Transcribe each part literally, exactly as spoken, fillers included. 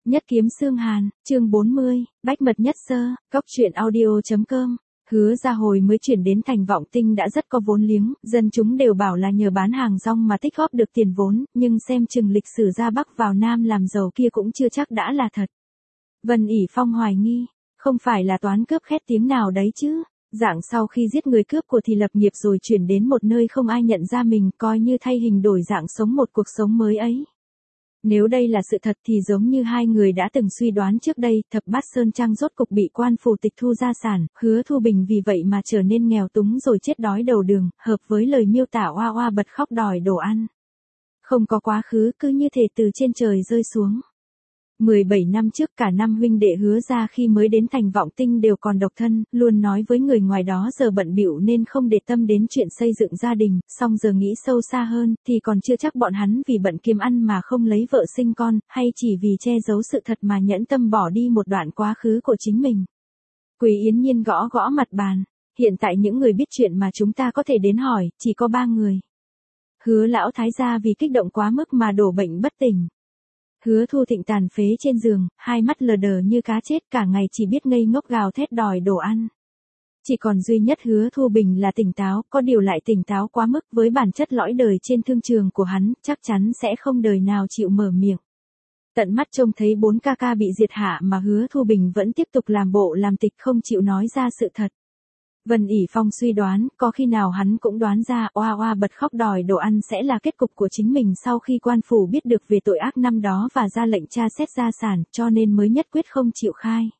Nhất kiếm xương hàn, chương bốn mươi, bách mật nhất sơ, cốc truyện audio.com. Hứa ra hồi mới chuyển đến thành Vọng Tinh đã rất có vốn liếng, dân chúng đều bảo là nhờ bán hàng rong mà tích góp được tiền vốn, nhưng xem chừng lịch sử ra Bắc vào Nam làm giàu kia cũng chưa chắc đã là thật. Vân ỉ Phong hoài nghi, không phải là toán cướp khét tiếng nào đấy chứ. Dạng sau khi giết người cướp của thì lập nghiệp rồi chuyển đến một nơi không ai nhận ra mình, coi như thay hình đổi dạng sống một cuộc sống mới ấy. Nếu đây là sự thật thì giống như hai người đã từng suy đoán trước đây, Thập Bát Sơn Trang rốt cục bị quan phủ tịch thu gia sản, Hứa Thu Bình vì vậy mà trở nên nghèo túng rồi chết đói đầu đường, hợp với lời miêu tả oa oa bật khóc đòi đồ ăn. Không có quá khứ, cứ như thể từ trên trời rơi xuống. mười bảy năm trước cả năm huynh đệ Hứa ra khi mới đến thành Vọng Tinh đều còn độc thân, luôn nói với người ngoài đó giờ bận bịu nên không để tâm đến chuyện xây dựng gia đình, song giờ nghĩ sâu xa hơn thì còn chưa chắc bọn hắn vì bận kiếm ăn mà không lấy vợ sinh con, hay chỉ vì che giấu sự thật mà nhẫn tâm bỏ đi một đoạn quá khứ của chính mình. Quý Yến Nhiên gõ gõ mặt bàn, hiện tại những người biết chuyện mà chúng ta có thể đến hỏi, chỉ có ba người. Hứa lão thái gia vì kích động quá mức mà đổ bệnh bất tỉnh. Hứa Thu Thịnh tàn phế trên giường, hai mắt lờ đờ như cá chết, cả ngày chỉ biết ngây ngốc gào thét đòi đồ ăn. Chỉ còn duy nhất Hứa Thu Bình là tỉnh táo, có điều lại tỉnh táo quá mức, với bản chất lõi đời trên thương trường của hắn, chắc chắn sẽ không đời nào chịu mở miệng. Tận mắt trông thấy bốn ca ca bị diệt hạ mà Hứa Thu Bình vẫn tiếp tục làm bộ làm tịch không chịu nói ra sự thật. Vân ỉ Phong suy đoán, có khi nào hắn cũng đoán ra oa oa bật khóc đòi đồ ăn sẽ là kết cục của chính mình sau khi quan phủ biết được về tội ác năm đó và ra lệnh tra xét gia sản, cho nên mới nhất quyết không chịu khai.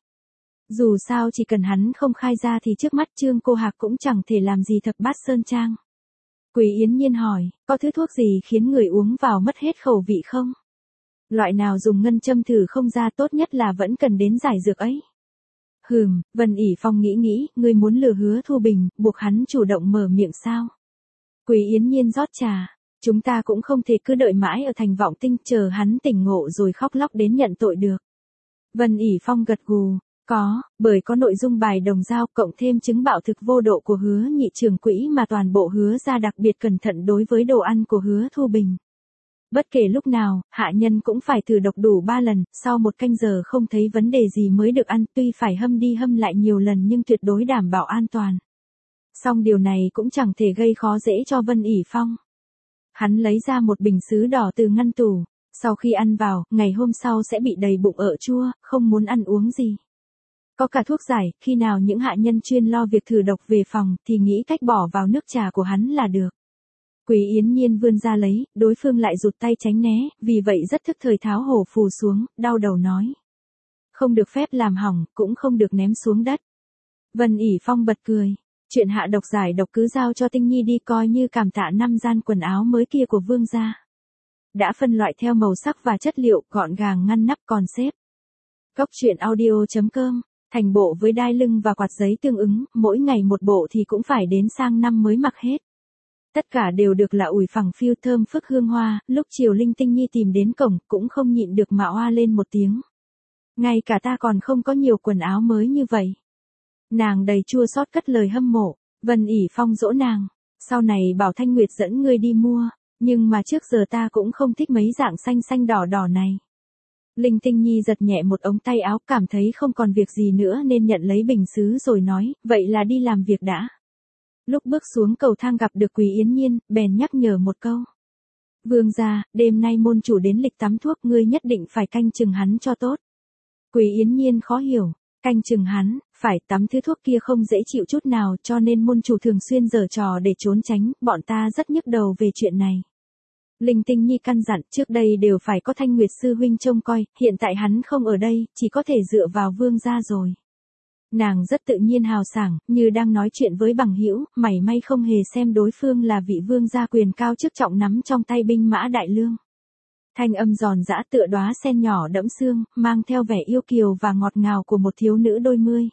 Dù sao chỉ cần hắn không khai ra thì trước mắt Trương Cô Hạc cũng chẳng thể làm gì Thập Bát Sơn Trang. Quý Yến Nhiên hỏi, có thứ thuốc gì khiến người uống vào mất hết khẩu vị không? Loại nào dùng ngân châm thử không ra, tốt nhất là vẫn cần đến giải dược ấy. Hừm, Vân ỉ Phong nghĩ nghĩ, ngươi muốn lừa Hứa Thu Bình, buộc hắn chủ động mở miệng sao? Quý Yến Nhiên rót trà, chúng ta cũng không thể cứ đợi mãi ở thành Vọng Tinh chờ hắn tỉnh ngộ rồi khóc lóc đến nhận tội được. Vân ỉ Phong gật gù, có, bởi có nội dung bài đồng dao cộng thêm chứng bạo thực vô độ của Hứa nhị trưởng quỹ mà toàn bộ Hứa ra đặc biệt cẩn thận đối với đồ ăn của Hứa Thu Bình. Bất kể lúc nào, hạ nhân cũng phải thử độc đủ ba lần, sau một canh giờ không thấy vấn đề gì mới được ăn, tuy phải hâm đi hâm lại nhiều lần nhưng tuyệt đối đảm bảo an toàn. Song điều này cũng chẳng thể gây khó dễ cho Vân ỉ Phong. Hắn lấy ra một bình sứ đỏ từ ngăn tủ, sau khi ăn vào, ngày hôm sau sẽ bị đầy bụng ợ chua, không muốn ăn uống gì. Có cả thuốc giải, khi nào những hạ nhân chuyên lo việc thử độc về phòng thì nghĩ cách bỏ vào nước trà của hắn là được. Quý Yến Nhiên vươn ra lấy, đối phương lại rụt tay tránh né, vì vậy rất thức thời tháo hổ phù xuống, đau đầu nói. Không được phép làm hỏng, cũng không được ném xuống đất. Vân ỉ Phong bật cười, chuyện hạ độc giải độc cứ giao cho Tinh Nhi đi, coi như cảm tạ năm gian quần áo mới kia của vương gia. Đã phân loại theo màu sắc và chất liệu, gọn gàng ngăn nắp còn xếp. Cốc truyện audio.com, thành bộ với đai lưng và quạt giấy tương ứng, mỗi ngày một bộ thì cũng phải đến sang năm mới mặc hết. Tất cả đều được là ủi phẳng phiêu thơm phức hương hoa, lúc chiều Linh Tinh Nhi tìm đến cổng, cũng không nhịn được mà oa lên một tiếng. Ngay cả ta còn không có nhiều quần áo mới như vậy. Nàng đầy chua xót cất lời hâm mộ, Vân ỉ Phong dỗ nàng, sau này bảo Thanh Nguyệt dẫn ngươi đi mua, nhưng mà trước giờ ta cũng không thích mấy dạng xanh xanh đỏ đỏ này. Linh Tinh Nhi giật nhẹ một ống tay áo, cảm thấy không còn việc gì nữa nên nhận lấy bình sứ rồi nói, vậy là đi làm việc đã. Lúc bước xuống cầu thang gặp được Quý Yến Nhiên, bèn nhắc nhở một câu. Vương gia, đêm nay môn chủ đến lịch tắm thuốc, ngươi nhất định phải canh chừng hắn cho tốt. Quý Yến Nhiên khó hiểu, canh chừng hắn, phải tắm thứ thuốc kia không dễ chịu chút nào, cho nên môn chủ thường xuyên giở trò để trốn tránh, bọn ta rất nhức đầu về chuyện này. Linh Tinh Nhi căn dặn, trước đây đều phải có Thanh Nguyệt sư huynh trông coi, hiện tại hắn không ở đây, chỉ có thể dựa vào vương gia rồi. Nàng rất tự nhiên hào sảng, như đang nói chuyện với bằng hữu, mảy may không hề xem đối phương là vị vương gia quyền cao chức trọng nắm trong tay binh mã đại lương. Thanh âm giòn giã tựa đóa sen nhỏ đẫm sương, mang theo vẻ yêu kiều và ngọt ngào của một thiếu nữ đôi mươi.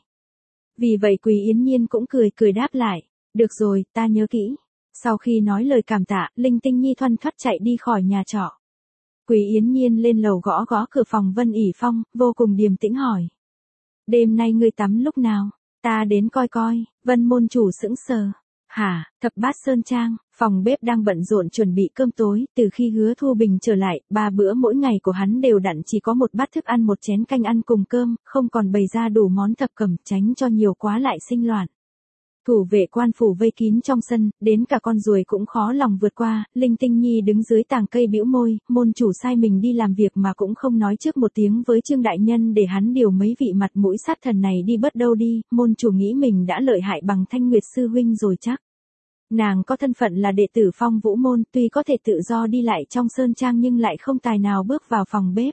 Vì vậy Quý Yến Nhiên cũng cười cười đáp lại, được rồi, ta nhớ kỹ. Sau khi nói lời cảm tạ, Linh Tinh Nhi thoăn thoắt chạy đi khỏi nhà trọ. Quý Yến Nhiên lên lầu gõ gõ cửa phòng Vân ỉ Phong, vô cùng điềm tĩnh hỏi. Đêm nay ngươi tắm lúc nào? Ta đến coi coi. Vân môn chủ sững sờ. Hả, thập bát Sơn Trang, phòng bếp đang bận rộn chuẩn bị cơm tối, từ khi Hứa Thu Bình trở lại, ba bữa mỗi ngày của hắn đều đặn chỉ có một bát thức ăn một chén canh ăn cùng cơm, không còn bày ra đủ món thập cẩm, tránh cho nhiều quá lại sinh loạn. Thủ vệ quan phủ vây kín trong sân, đến cả con ruồi cũng khó lòng vượt qua, Linh Tinh Nhi đứng dưới tàng cây bĩu môi, môn chủ sai mình đi làm việc mà cũng không nói trước một tiếng với Trương Đại Nhân để hắn điều mấy vị mặt mũi sát thần này đi bớt đâu đi, môn chủ nghĩ mình đã lợi hại bằng Thanh Nguyệt Sư Huynh rồi chắc. Nàng có thân phận là đệ tử Phong Vũ Môn, tuy có thể tự do đi lại trong sơn trang nhưng lại không tài nào bước vào phòng bếp.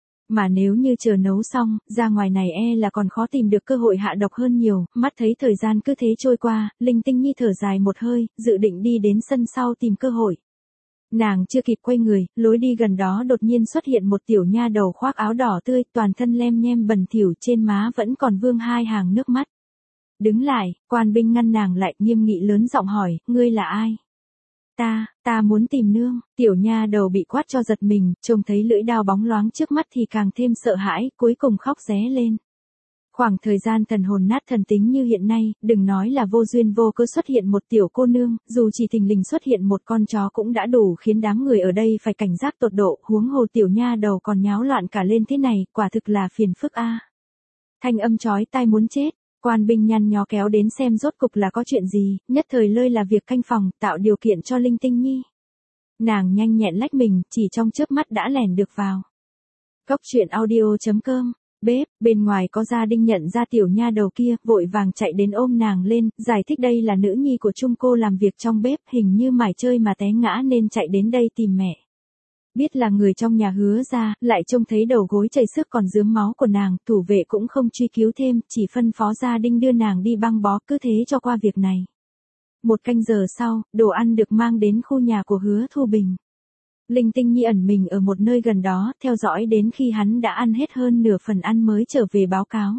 Mà nếu như chờ nấu xong, ra ngoài này e là còn khó tìm được cơ hội hạ độc hơn nhiều, mắt thấy thời gian cứ thế trôi qua, Linh Tinh Nhi thở dài một hơi, dự định đi đến sân sau tìm cơ hội. Nàng chưa kịp quay người, lối đi gần đó đột nhiên xuất hiện một tiểu nha đầu khoác áo đỏ tươi, toàn thân lem nhem bẩn thỉu, trên má vẫn còn vương hai hàng nước mắt. Đứng lại, quan binh ngăn nàng lại, nghiêm nghị lớn giọng hỏi, ngươi là ai? Ta, ta muốn tìm nương, tiểu nha đầu bị quát cho giật mình, trông thấy lưỡi đao bóng loáng trước mắt thì càng thêm sợ hãi, cuối cùng khóc ré lên. Khoảng thời gian thần hồn nát thần tính như hiện nay, đừng nói là vô duyên vô cớ xuất hiện một tiểu cô nương, dù chỉ thình lình xuất hiện một con chó cũng đã đủ khiến đám người ở đây phải cảnh giác tột độ, huống hồ tiểu nha đầu còn nháo loạn cả lên thế này, quả thực là phiền phức a. Thanh âm chói tai muốn chết. Quan binh nhăn nhó kéo đến xem rốt cục là có chuyện gì, nhất thời lơi là việc canh phòng, tạo điều kiện cho Linh Tinh Nhi. Nàng nhanh nhẹn lách mình, chỉ trong chớp mắt đã lẻn được vào. Cốc truyện audio chấm com, bếp, bên ngoài có gia đình nhận ra tiểu nha đầu kia, vội vàng chạy đến ôm nàng lên, giải thích đây là nữ nhi của Trung cô làm việc trong bếp, hình như mải chơi mà té ngã nên chạy đến đây tìm mẹ. Biết là người trong nhà Hứa ra, lại trông thấy đầu gối chảy xước còn rướm máu của nàng, thủ vệ cũng không truy cứu thêm, chỉ phân phó gia đình đưa nàng đi băng bó, cứ thế cho qua việc này. Một canh giờ sau, đồ ăn được mang đến khu nhà của Hứa Thu Bình. Linh Tinh Nhi ẩn mình ở một nơi gần đó, theo dõi đến khi hắn đã ăn hết hơn nửa phần ăn mới trở về báo cáo.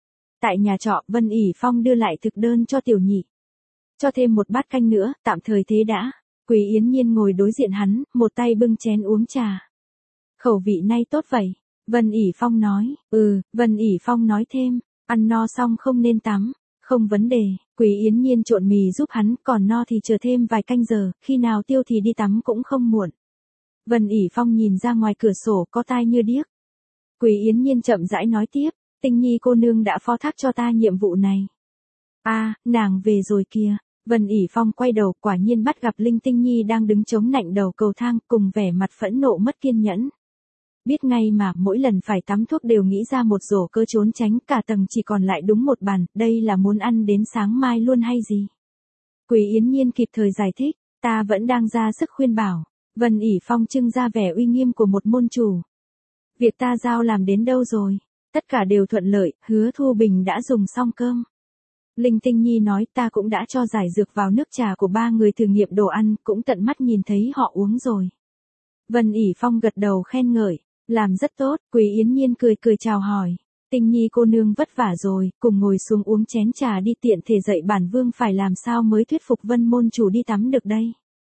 Tại nhà trọ, Vân ỉ Phong đưa lại thực đơn cho tiểu nhị. Cho thêm một bát canh nữa, tạm thời thế đã. Quý Yến Nhiên ngồi đối diện hắn, một tay bưng chén uống trà. Khẩu vị nay tốt vậy, Vân ỉ Phong nói. Ừ, Vân ỉ Phong nói thêm, ăn no xong không nên tắm. Không vấn đề, Quý Yến Nhiên trộn mì giúp hắn, còn no thì chờ thêm vài canh giờ, khi nào tiêu thì đi tắm cũng không muộn. Vân ỉ Phong nhìn ra ngoài cửa sổ có tai như điếc. Quý Yến Nhiên chậm rãi nói tiếp, Tinh Nhi cô nương đã phó thác cho ta nhiệm vụ này. À, nàng về rồi kìa. Vân ỉ Phong quay đầu, quả nhiên bắt gặp Linh Tinh Nhi đang đứng chống nạnh đầu cầu thang, cùng vẻ mặt phẫn nộ mất kiên nhẫn. Biết ngay mà, mỗi lần phải tắm thuốc đều nghĩ ra một rổ cơ trốn tránh, cả tầng chỉ còn lại đúng một bàn, đây là muốn ăn đến sáng mai luôn hay gì? Quý Yến Nhiên kịp thời giải thích, ta vẫn đang ra sức khuyên bảo. Vân ỉ Phong trưng ra vẻ uy nghiêm của một môn chủ. Việc ta giao làm đến đâu rồi? Tất cả đều thuận lợi, Hứa Thu Bình đã dùng xong cơm. Linh Tinh Nhi nói ta cũng đã cho giải dược vào nước trà của ba người thử nghiệm đồ ăn, cũng tận mắt nhìn thấy họ uống rồi. Vân ỉ Phong gật đầu khen ngợi, làm rất tốt, Quý Yến Nhiên cười cười chào hỏi. Tinh Nhi cô nương vất vả rồi, cùng ngồi xuống uống chén trà đi, tiện thể dạy bản vương phải làm sao mới thuyết phục Vân môn chủ đi tắm được đây.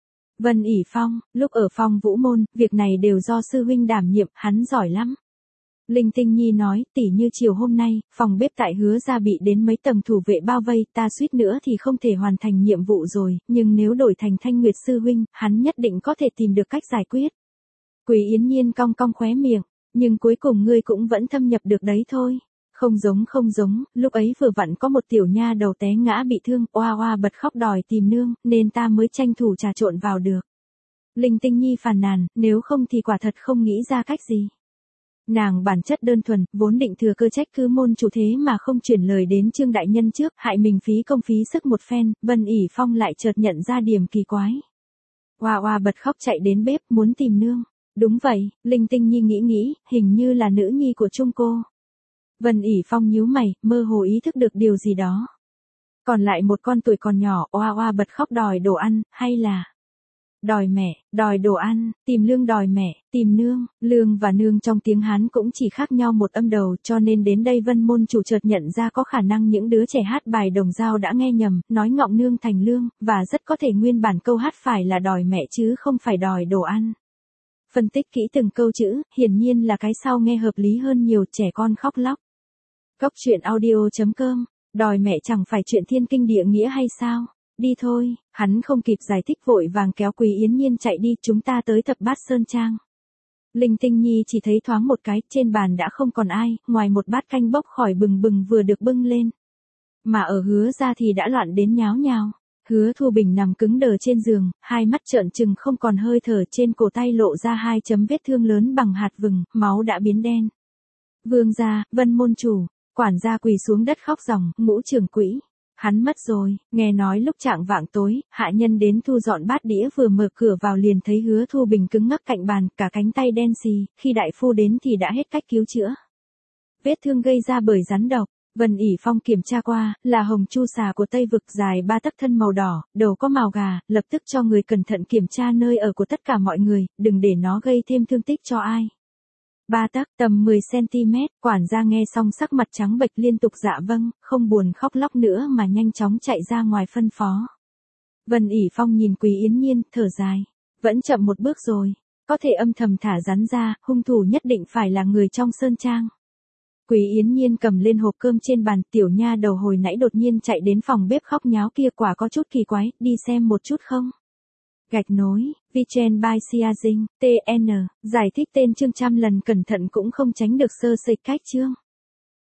Vân ỉ Phong, lúc ở Phong Vũ Môn, việc này đều do sư huynh đảm nhiệm, hắn giỏi lắm. Linh Tinh Nhi nói, tỉ như chiều hôm nay, phòng bếp tại Hứa ra bị đến mấy tầng thủ vệ bao vây, ta suýt nữa thì không thể hoàn thành nhiệm vụ rồi, nhưng nếu đổi thành Thanh Nguyệt sư huynh, hắn nhất định có thể tìm được cách giải quyết. Quý Yến Nhiên cong cong khóe miệng, nhưng cuối cùng ngươi cũng vẫn thâm nhập được đấy thôi. Không giống không giống, lúc ấy vừa vặn có một tiểu nha đầu té ngã bị thương, oa oa bật khóc đòi tìm nương, nên ta mới tranh thủ trà trộn vào được. Linh Tinh Nhi phàn nàn, nếu không thì quả thật không nghĩ ra cách gì. Nàng bản chất đơn thuần, vốn định thừa cơ trách cứ môn chủ thế mà không chuyển lời đến Trương đại nhân trước, hại mình phí công phí sức một phen, Vân ỉ Phong lại chợt nhận ra điểm kỳ quái. Oa oa bật khóc chạy đến bếp, muốn tìm nương. Đúng vậy, Linh Tinh Nhi nghĩ nghĩ, hình như là nữ nhi của Trung cô. Vân ỉ Phong nhíu mày, mơ hồ ý thức được điều gì đó. Còn lại một con tuổi còn nhỏ, oa oa bật khóc đòi đồ ăn, hay là đòi mẹ, đòi đồ ăn, tìm lương đòi mẹ, tìm nương, lương và nương trong tiếng Hán cũng chỉ khác nhau một âm đầu, cho nên đến đây Vân môn chủ chợt nhận ra có khả năng những đứa trẻ hát bài đồng dao đã nghe nhầm, nói ngọng nương thành lương, và rất có thể nguyên bản câu hát phải là đòi mẹ chứ không phải đòi đồ ăn. Phân tích kỹ từng câu chữ, hiển nhiên là cái sau nghe hợp lý hơn nhiều, trẻ con khóc lóc. Cốc truyện audio chấm com, đòi mẹ chẳng phải chuyện thiên kinh địa nghĩa hay sao? Đi thôi, hắn không kịp giải thích vội vàng kéo Quý Yến Nhiên chạy đi, chúng ta tới Thập Bát Sơn Trang. Linh Tinh Nhi chỉ thấy thoáng một cái, trên bàn đã không còn ai, ngoài một bát canh bốc khỏi bừng bừng vừa được bưng lên. Mà ở Hứa ra thì đã loạn đến nháo nhào. Hứa Thu Bình nằm cứng đờ trên giường, hai mắt trợn trừng không còn hơi thở, trên cổ tay lộ ra hai chấm vết thương lớn bằng hạt vừng, máu đã biến đen. Vương gia, Vân môn chủ, quản gia quỳ xuống đất khóc ròng, Ngũ trưởng quỹ. Hắn mất rồi, nghe nói lúc trạng vạng tối, hạ nhân đến thu dọn bát đĩa vừa mở cửa vào liền thấy Hứa Thu Bình cứng ngắc cạnh bàn, cả cánh tay đen xì, khi đại phu đến thì đã hết cách cứu chữa. Vết thương gây ra bởi rắn độc. Vân ỉ Phong kiểm tra qua, là hồng chu xà của Tây Vực dài ba tấc, thân màu đỏ, đầu có mào gà, lập tức cho người cẩn thận kiểm tra nơi ở của tất cả mọi người, đừng để nó gây thêm thương tích cho ai. Ba tấc, tầm mười xăng-ti-mét, quản gia nghe xong sắc mặt trắng bệch liên tục dạ vâng, không buồn khóc lóc nữa mà nhanh chóng chạy ra ngoài phân phó. Vân ỉ Phong nhìn Quý Yến Nhiên, thở dài, vẫn chậm một bước rồi, có thể âm thầm thả rắn ra, hung thủ nhất định phải là người trong sơn trang. Quý Yến Nhiên cầm lên hộp cơm trên bàn, tiểu nha đầu hồi nãy đột nhiên chạy đến phòng bếp khóc nháo kia quả có chút kỳ quái, đi xem một chút không? Gạch nối, Vichen by Siazing, tê en, giải thích tên chương trăm lần cẩn thận cũng không tránh được sơ sẩy cách chương.